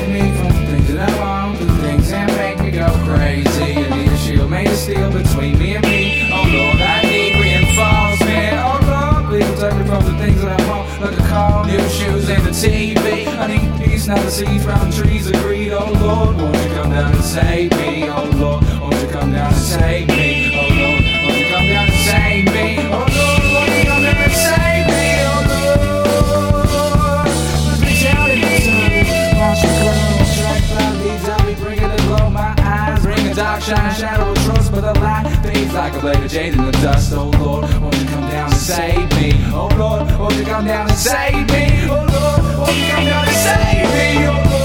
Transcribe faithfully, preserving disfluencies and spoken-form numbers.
protect me from things that I won't do, things that make me go crazy. I need a shield made of steel between me and me. Oh Lord, I need reinforcement. Oh Lord, please protect me from the things that I won't, like a car, new shoes, and the T V. I need peace, not the seeds from the trees of greed. Oh Lord, won't you come down and save me? Oh Lord, won't you come down and save me? Oh Lord, won't you come down and save me? Oh Lord, won't you come down and save me? Oh Lord, let me tell you something. Watch me go, track cloud leads out me, bring it to glow my eyes, bring a dark shine, shadow of trust, but the light fades like a blade of jade in the dust. Oh Lord, won't you come down and save me? Oh Lord, won't you come down and save me? Oh Lord, won't you come down and save me? Oh Lord.